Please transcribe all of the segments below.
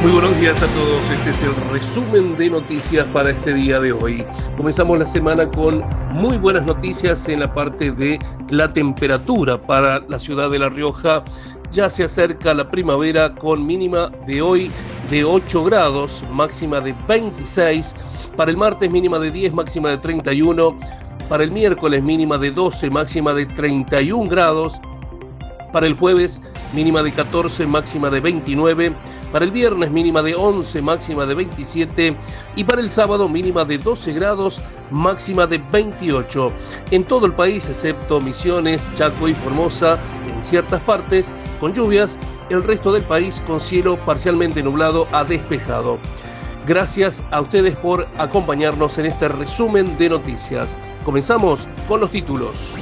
Muy buenos días a todos, este es el resumen de noticias para este día de hoy. Comenzamos la semana con muy buenas noticias en la parte de la temperatura para la ciudad de La Rioja. Ya se acerca la primavera con mínima de hoy de 8 grados, máxima de 26. Para el martes mínima de 10, máxima de 31. Para el miércoles mínima de 12, máxima de 31 grados. Para el jueves mínima de 14, máxima de 29. Para el viernes mínima de 11, máxima de 27 y para el sábado mínima de 12 grados, máxima de 28. En todo el país, excepto Misiones, Chaco y Formosa, en ciertas partes con lluvias, el resto del país con cielo parcialmente nublado a despejado. Gracias a ustedes por acompañarnos en este resumen de noticias. Comenzamos con los títulos.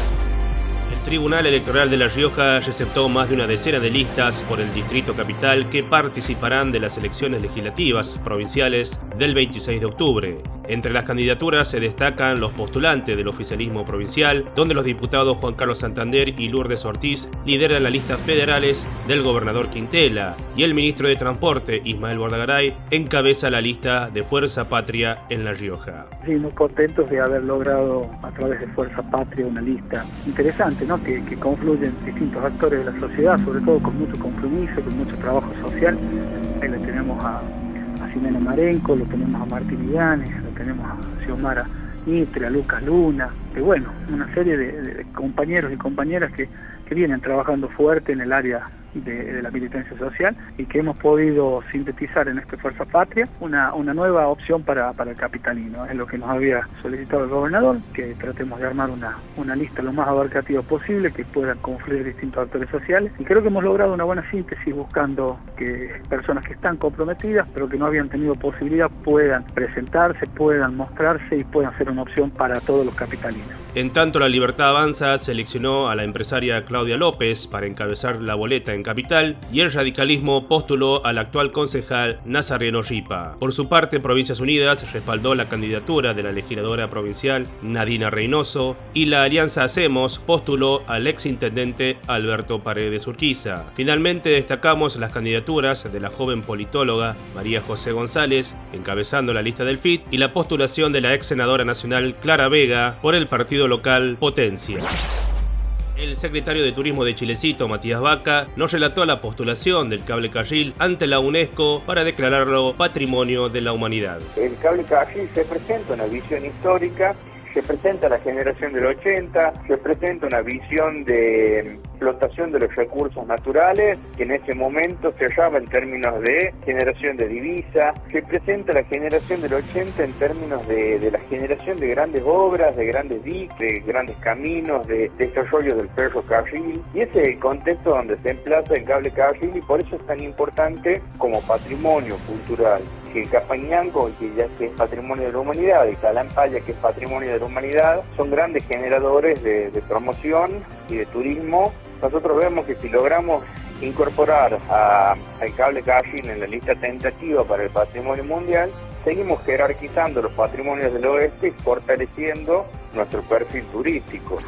El Tribunal Electoral de La Rioja receptó más de una decena de listas por el Distrito Capital que participarán de las elecciones legislativas provinciales del 26 de octubre. Entre las candidaturas se destacan los postulantes del oficialismo provincial, donde los diputados Juan Carlos Santander y Lourdes Ortiz lideran las listas federales del gobernador Quintela, y el ministro de Transporte, Ismael Bordagaray, encabeza la lista de Fuerza Patria en La Rioja. Sí, muy contentos de haber logrado a través de Fuerza Patria una lista interesante, ¿no? que confluyen distintos actores de la sociedad, sobre todo con mucho compromiso, con mucho trabajo social. Ahí le tenemos a Ximena Marenco, lo tenemos a Martín Illanes, lo tenemos a Xiomara Mitre, a Lucas Luna, que bueno, una serie de compañeros y compañeras que vienen trabajando fuerte en el área de la militancia social y que hemos podido sintetizar en este Fuerza Patria una nueva opción para el capitalino. Es lo que nos había solicitado el gobernador, que tratemos de armar una lista lo más abarcativa posible, que puedan confluir distintos actores sociales, y creo que hemos logrado una buena síntesis buscando que personas que están comprometidas pero que no habían tenido posibilidad puedan presentarse, puedan mostrarse y puedan ser una opción para todos los capitalinos. En tanto, La Libertad Avanza seleccionó a la empresaria Claudia López para encabezar la boleta en Capital y el radicalismo postuló al actual concejal Nazareno Ripa. Por su parte, Provincias Unidas respaldó la candidatura de la legisladora provincial Nadina Reynoso y la Alianza Hacemos postuló al exintendente Alberto Paredes Urquiza. Finalmente, destacamos las candidaturas de la joven politóloga María José González, encabezando la lista del FIT, y la postulación de la ex senadora nacional Clara Vega por el partido local Potencia. El secretario de Turismo de Chilecito, Matías Vaca, nos relató la postulación del cable carril ante la UNESCO para declararlo Patrimonio de la Humanidad. El cable carril se presenta una visión histórica, se presenta la generación del 80, se presenta una visión de explotación de los recursos naturales, que en ese momento se hallaba en términos de generación de divisa, se presenta la generación del 80 en términos de la generación de grandes obras, de grandes diques, de grandes caminos, de desarrollo del ferrocarril, y ese es el contexto donde se emplaza el cable carril, y por eso es tan importante como patrimonio cultural. Que el Capañanco, que ya es patrimonio de la humanidad, y Talampaya, que es patrimonio de la humanidad, son grandes generadores de promoción y de turismo. Nosotros vemos que si logramos incorporar al cable carril en la lista tentativa para el patrimonio mundial, seguimos jerarquizando los patrimonios del oeste y fortaleciendo nuestro perfil turístico.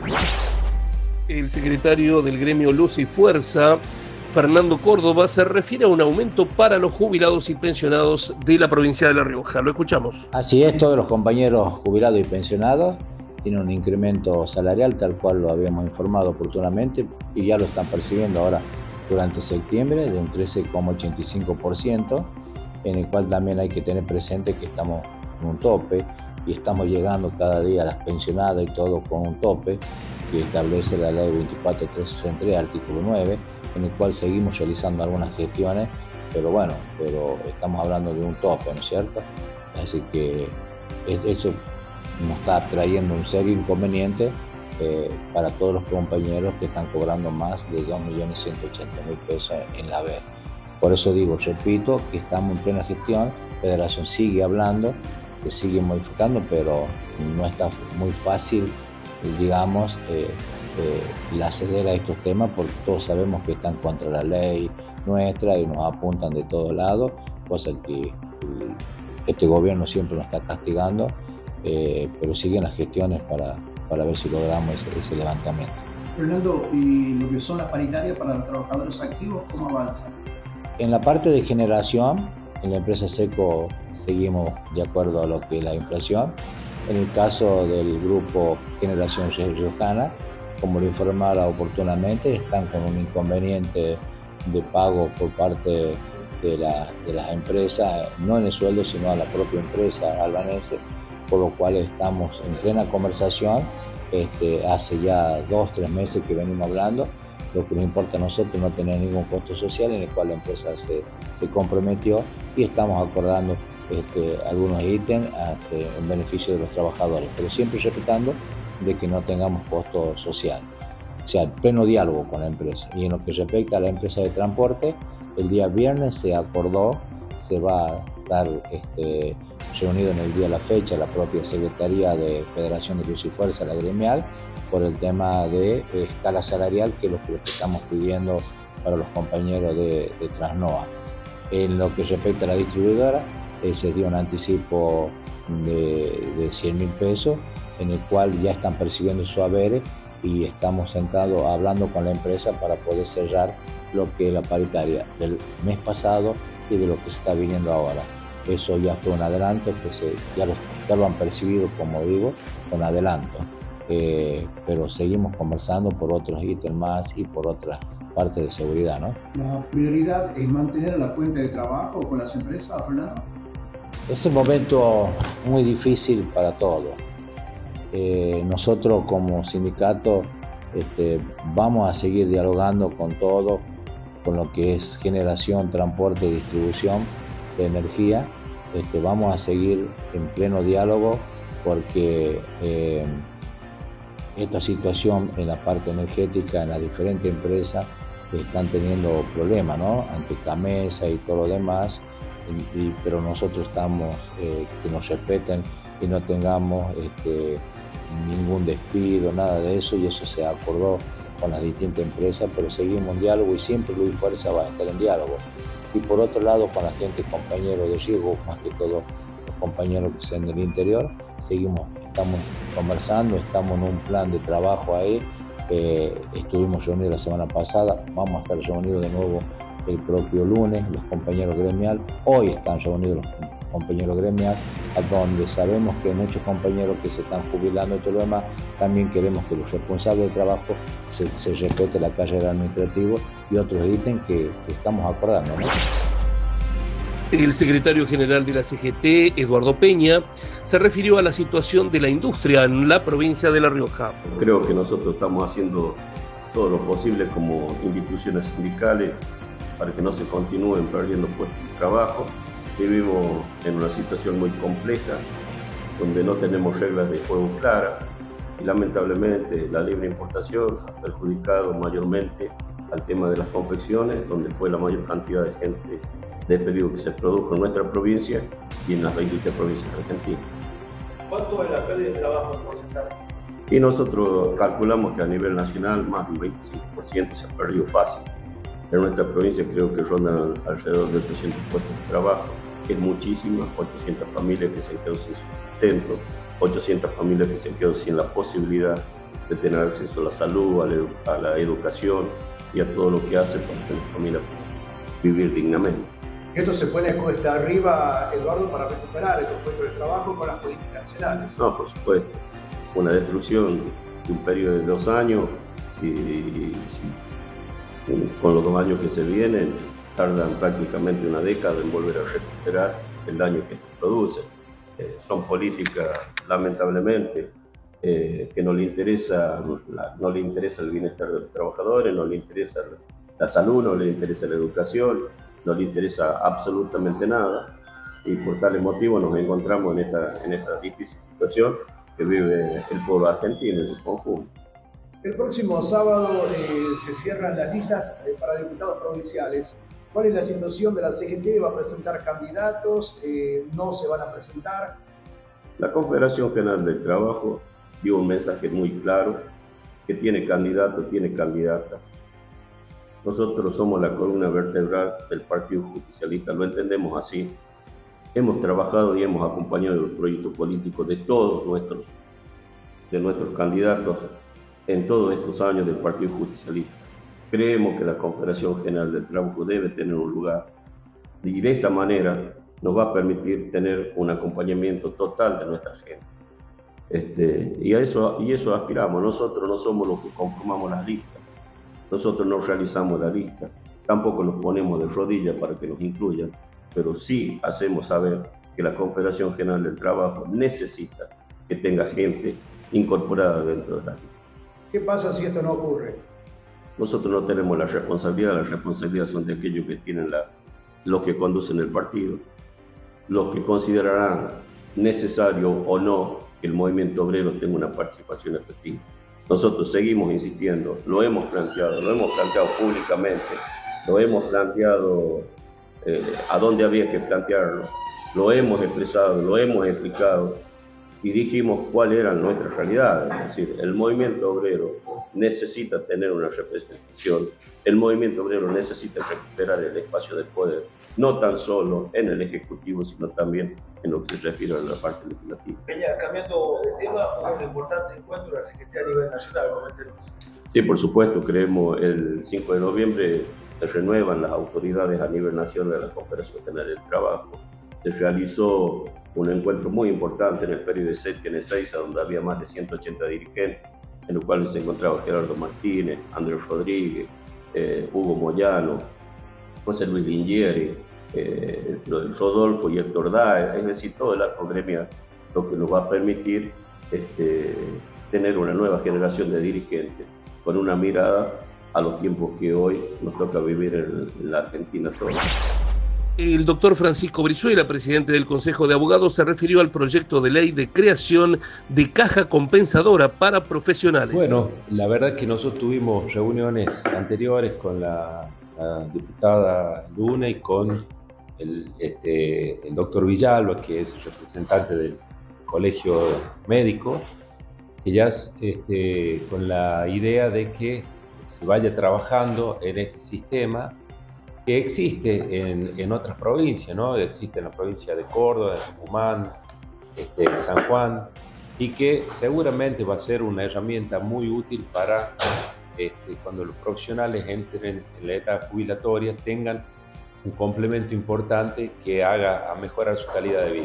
El secretario del gremio Luz y Fuerza, Fernando Córdoba, se refiere a un aumento para los jubilados y pensionados de la provincia de La Rioja. Lo escuchamos. Así es, todos los compañeros jubilados y pensionados tienen un incremento salarial tal cual lo habíamos informado oportunamente y ya lo están percibiendo ahora durante septiembre de un 13,85%, en el cual también hay que tener presente que estamos en un tope y estamos llegando cada día a las pensionadas y todo con un tope que establece la ley 24363, artículo 9, en el cual seguimos realizando algunas gestiones, pero estamos hablando de un tope, ¿no es cierto? Así que eso nos está trayendo un serio inconveniente para todos los compañeros que están cobrando más de 2.180.000 pesos en la B. Por eso repito, que estamos en plena gestión, la Federación sigue hablando, se sigue modificando, pero no está muy fácil, digamos, acceder a estos temas, porque todos sabemos que están contra la ley nuestra y nos apuntan de todos lados, cosa que este gobierno siempre nos está castigando, pero siguen las gestiones para ver si logramos ese levantamiento. Fernando, ¿y lo que son las paritarias para los trabajadores activos, cómo avanzan? En la parte de generación, en la empresa SECO seguimos de acuerdo a lo que es la inflación. En el caso del grupo Generación Riojana, como lo informara oportunamente, están con un inconveniente de pago por parte de las empresas, no en el sueldo, sino a la propia empresa albanense, por lo cual estamos en plena conversación. Hace ya 2-3 meses que venimos hablando. Lo que nos importa a nosotros es no tener ningún costo social, en el cual la empresa se comprometió, y estamos acordando algunos ítems en beneficio de los trabajadores, pero siempre respetando de que no tengamos costo social. O sea, pleno diálogo con la empresa. Y en lo que respecta a la empresa de transporte, el día viernes se acordó, se va a estar reunido en el día de la fecha la propia Secretaría de Federación de Luz y Fuerza, la gremial, por el tema de escala salarial, que es lo que estamos pidiendo para los compañeros de Transnoa. En lo que respecta a la distribuidora, se dio un anticipo de 100.000 pesos, en el cual ya están percibiendo su haberes, y estamos sentados hablando con la empresa para poder cerrar lo que es la paritaria del mes pasado y de lo que se está viniendo ahora. Eso ya fue un adelanto que ya lo han percibido, como digo, con adelanto. Pero seguimos conversando por otros ítems más y por otras partes de seguridad, ¿no? ¿La prioridad es mantener la fuente de trabajo con las empresas, Fernando? Es un momento muy difícil para todos. Nosotros como sindicato vamos a seguir dialogando con todo, con lo que es generación, transporte y distribución de energía. Vamos a seguir en pleno diálogo, porque esta situación en la parte energética en las diferentes empresas están teniendo problemas, ¿no? Ante Camesa y todo lo demás, pero nosotros estamos que nos respeten y no tengamos ningún despido, nada de eso, y eso se acordó con las distintas empresas, pero seguimos en diálogo, y siempre Luz y Fuerza va a estar en diálogo. Y por otro lado, con la gente, compañeros de riesgo, más que todo los compañeros que sean del interior, estamos conversando, estamos en un plan de trabajo ahí. Estuvimos reunidos la semana pasada, vamos a estar reunidos de nuevo el propio lunes, los compañeros gremial. Hoy están reunidos los compañeros gremial, a donde sabemos que hay muchos compañeros que se están jubilando y todo lo demás. También queremos que los responsables de trabajo se respete la carrera administrativa y otros ítems que estamos acordando, ¿no? El secretario general de la CGT, Eduardo Peña, se refirió a la situación de la industria en la provincia de La Rioja. Creo que nosotros estamos haciendo todo lo posible como instituciones sindicales para que no se continúen perdiendo puestos de trabajo. Vivimos en una situación muy compleja, donde no tenemos reglas de juego claras, y lamentablemente la libre importación ha perjudicado mayormente al tema de las confecciones, donde fue la mayor cantidad de gente despedido que se produjo en nuestra provincia y en las 23 provincias argentinas. ¿Cuánto es la pérdida de trabajo en porcentaje? Y nosotros calculamos que a nivel nacional más del 25% se ha perdido fácil. En nuestra provincia creo que rondan alrededor de 800 puestos de trabajo. Es muchísima, 800 familias que se han quedado sin sustento, 800 familias que se han quedado sin la posibilidad de tener acceso a la salud, a la educación y a todo lo que hace para que las familias puedan vivir dignamente. ¿Esto se pone cuesta arriba, Eduardo, para recuperar estos puestos de trabajo con las políticas nacionales? No, por supuesto. Una destrucción de un periodo de 2 años y con los 2 años que se vienen, tardan prácticamente una década en volver a recuperar el daño que produce. Son políticas, lamentablemente, que no le interesa el bienestar de los trabajadores, no le interesa la salud, no le interesa la educación, no le interesa absolutamente nada, y por tal motivo nos encontramos en esta difícil situación que vive el pueblo argentino en su conjunto. El próximo sábado se cierran las listas para diputados provinciales. ¿Cuál es la situación de la CGT? ¿Va a presentar candidatos? ¿No se van a presentar? La Confederación General del Trabajo dio un mensaje muy claro, que tiene candidatos, tiene candidatas. Nosotros somos la columna vertebral del Partido Justicialista, lo entendemos así. Hemos trabajado y hemos acompañado los proyectos políticos de todos nuestros candidatos en todos estos años del Partido Justicialista. Creemos que la Confederación General del Trabajo debe tener un lugar y de esta manera nos va a permitir tener un acompañamiento total de nuestra gente. Y a eso aspiramos. Nosotros no somos los que conformamos las listas, nosotros no realizamos la lista, tampoco nos ponemos de rodillas para que nos incluyan, pero sí hacemos saber que la Confederación General del Trabajo necesita que tenga gente incorporada dentro de la lista. ¿Qué pasa si esto no ocurre? Nosotros no tenemos la responsabilidad son de aquellos que tienen los que conducen el partido, los que considerarán necesario o no que el movimiento obrero tenga una participación efectiva. Nosotros seguimos insistiendo, lo hemos planteado públicamente, lo hemos planteado a dónde había que plantearlo, lo hemos expresado, lo hemos explicado y dijimos cuál era nuestra realidad. Es decir, el movimiento obrero necesita tener una representación, el movimiento obrero necesita recuperar el espacio de poder, no tan solo en el Ejecutivo, sino también en lo que se refiere a la parte legislativa. Peña, cambiando de tema, un importante encuentro de la Secretaría a nivel nacional, coméntenos. Sí, por supuesto, creemos el 5 de noviembre se renuevan las autoridades a nivel nacional de la Confederación General del Trabajo. Se realizó un encuentro muy importante en el periodo de Setque en Ezeiza, donde había más de 180 dirigentes, en los cuales se encontraba Gerardo Martínez, Andrés Rodríguez, Hugo Moyano, José Luis Lingieri, Rodolfo y Héctor Dae, es decir, todo el arco gremial, lo que nos va a permitir tener una nueva generación de dirigentes con una mirada a los tiempos que hoy nos toca vivir en la Argentina toda. El doctor Francisco Brizuela, presidente del Consejo de Abogados, se refirió al proyecto de ley de creación de caja compensadora para profesionales. Bueno, la verdad que nosotros tuvimos reuniones anteriores con la diputada Luna y con el doctor Villalba, que es el representante del Colegio Médico, que ya con la idea de que se vaya trabajando en este sistema que existe en otras provincias, ¿no? Existe en la provincia de Córdoba, de Tucumán, San Juan, y que seguramente va a ser una herramienta muy útil para cuando los profesionales entren en la etapa jubilatoria tengan un complemento importante que haga a mejorar su calidad de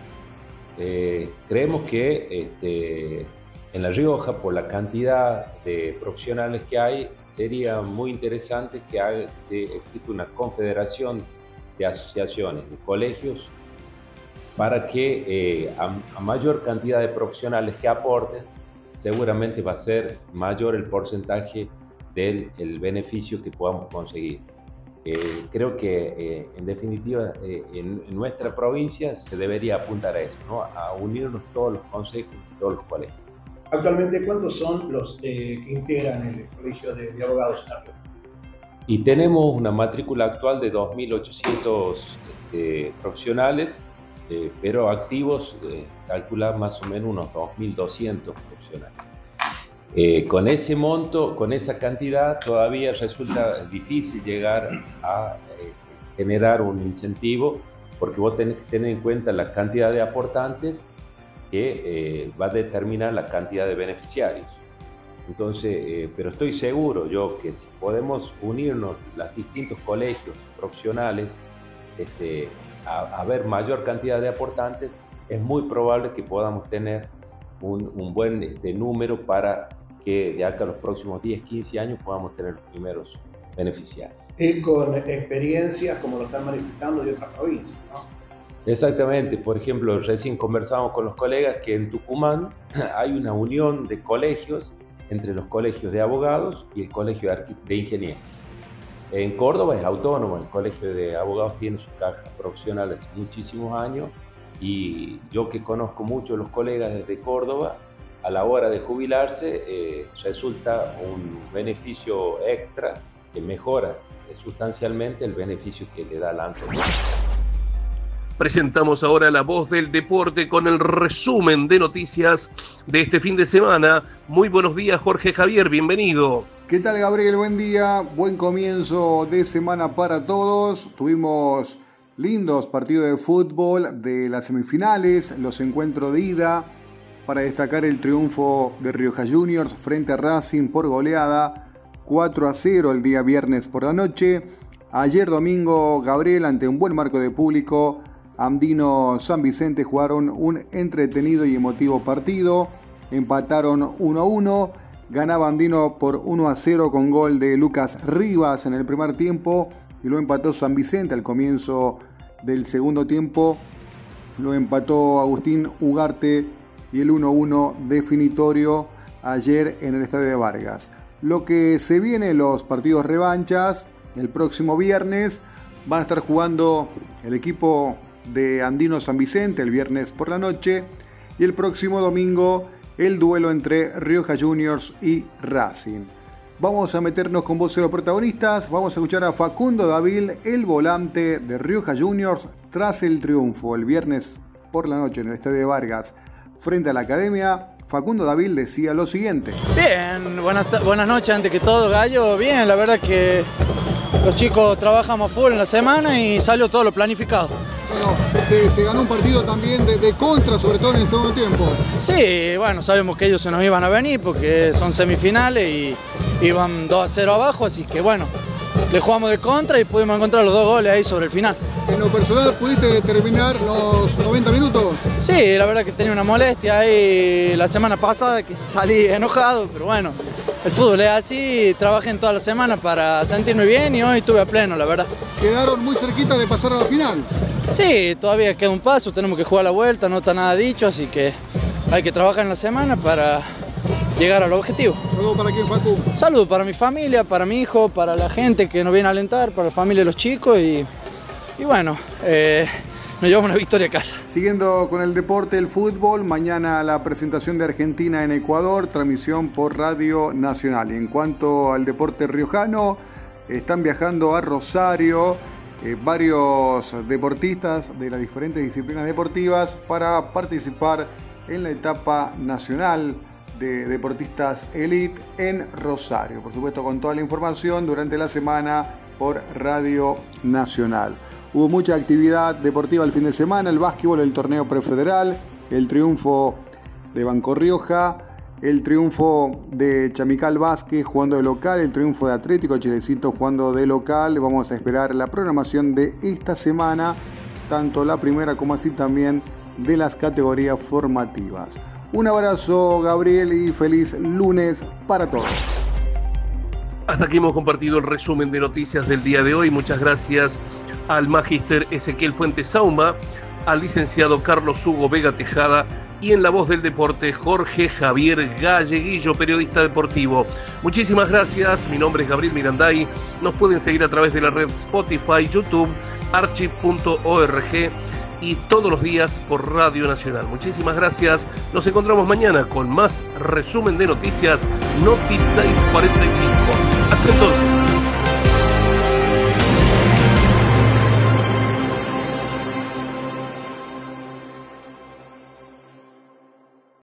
vida. Creemos que en La Rioja, por la cantidad de profesionales que hay, sería muy interesante que exista una confederación de asociaciones, de colegios, para que a mayor cantidad de profesionales que aporten, seguramente va a ser mayor el porcentaje del beneficio que podamos conseguir. Creo que en definitiva en nuestra provincia se debería apuntar a eso, ¿no? A unirnos todos los consejos, todos los colegios. Actualmente, ¿cuántos son los que integran el Colegio de Abogados en La Rioja? Y tenemos una matrícula actual de 2.800 profesionales, pero activos, calcular más o menos unos 2.200 profesionales. Con ese monto, con esa cantidad, todavía resulta difícil llegar a generar un incentivo, porque vos tenés que tener en cuenta la cantidad de aportantes que va a determinar la cantidad de beneficiarios. Entonces, pero estoy seguro yo que si podemos unirnos los distintos colegios profesionales, a ver mayor cantidad de aportantes, es muy probable que podamos tener un buen número para que de acá a los próximos 10, 15 años podamos tener los primeros beneficiarios. Y con experiencias como lo están manifestando de otras provincias, ¿no? Exactamente, por ejemplo, recién conversábamos con los colegas que en Tucumán hay una unión de colegios entre los colegios de abogados y el colegio de ingenieros. En Córdoba es autónomo, el colegio de abogados tiene su caja profesional hace muchísimos años y yo que conozco mucho a los colegas desde Córdoba, a la hora de jubilarse resulta un beneficio extra que mejora sustancialmente el beneficio que le da la ANSES. Presentamos ahora la voz del deporte con el resumen de noticias de este fin de semana. Muy buenos días, Jorge Javier, bienvenido. ¿Qué tal, Gabriel? Buen día, buen comienzo de semana para todos. Tuvimos lindos partidos de fútbol de las semifinales, los encuentros de ida, para destacar el triunfo de Rioja Juniors frente a Racing por goleada 4-0 el día viernes por la noche. Ayer domingo, Gabriel, ante un buen marco de público, Andino San Vicente jugaron un entretenido y emotivo partido. Empataron 1-1. Ganaba Andino por 1-0 con gol de Lucas Rivas en el primer tiempo. Y lo empató San Vicente al comienzo del segundo tiempo. Lo empató Agustín Ugarte y el 1-1 definitorio ayer en el Estadio de Vargas. Lo que se viene, los partidos revanchas, el próximo viernes van a estar jugando el equipo de Andino San Vicente el viernes por la noche y el próximo domingo el duelo entre Rioja Juniors y Racing. Vamos a meternos con voz de los protagonistas. Vamos a escuchar a Facundo Davil, el volante de Rioja Juniors, tras el triunfo el viernes por la noche en el Estadio de Vargas frente a la Academia. Facundo Davil decía lo siguiente. Bien, buenas noches antes que todo, Gallo. Bien, la verdad que los chicos trabajamos full en la semana y salió todo lo planificado. Bueno, se ganó un partido también de contra, sobre todo en el segundo tiempo. Sí, bueno, sabemos que ellos se nos iban a venir porque son semifinales y iban 2-0 abajo, así que bueno, le jugamos de contra y pudimos encontrar los 2 goles ahí sobre el final. ¿En lo personal pudiste terminar los 90 minutos? Sí, la verdad que tenía una molestia ahí la semana pasada que salí enojado, pero bueno, el fútbol es así, trabajé en toda la semana para sentirme bien y hoy estuve a pleno, la verdad. ¿Quedaron muy cerquita de pasar a la final? Sí, todavía queda un paso, tenemos que jugar la vuelta, no está nada dicho, así que hay que trabajar en la semana para llegar al objetivo. ¿Saludos para quién, Facu? Saludos para mi familia, para mi hijo, para la gente que nos viene a alentar, para la familia de los chicos y bueno, nos llevamos una victoria a casa. Siguiendo con el deporte, el fútbol, mañana la presentación de Argentina en Ecuador, transmisión por Radio Nacional. Y en cuanto al deporte riojano, están viajando a Rosario varios deportistas de las diferentes disciplinas deportivas para participar en la etapa nacional de deportistas elite en Rosario. Por supuesto, con toda la información durante la semana por Radio Nacional. Hubo mucha actividad deportiva el fin de semana, el básquetbol, el torneo prefederal, el triunfo de Banco Rioja, el triunfo de Chamical Vázquez jugando de local, el triunfo de Atlético Chilecito jugando de local. Vamos a esperar la programación de esta semana, tanto la primera como así también de las categorías formativas. Un abrazo, Gabriel, y feliz lunes para todos. Hasta aquí hemos compartido el resumen de noticias del día de hoy. Muchas gracias al magíster Ezequiel Fuentes Sauma, al licenciado Carlos Hugo Vega Tejada y en la voz del deporte Jorge Javier Galleguillo, periodista deportivo. Muchísimas gracias, mi nombre es Gabriel Miranday. Nos pueden seguir a través de la red Spotify, YouTube, archive.org y todos los días por Radio Nacional. Muchísimas gracias. Nos encontramos mañana con más resumen de noticias Noti 645. Hasta entonces.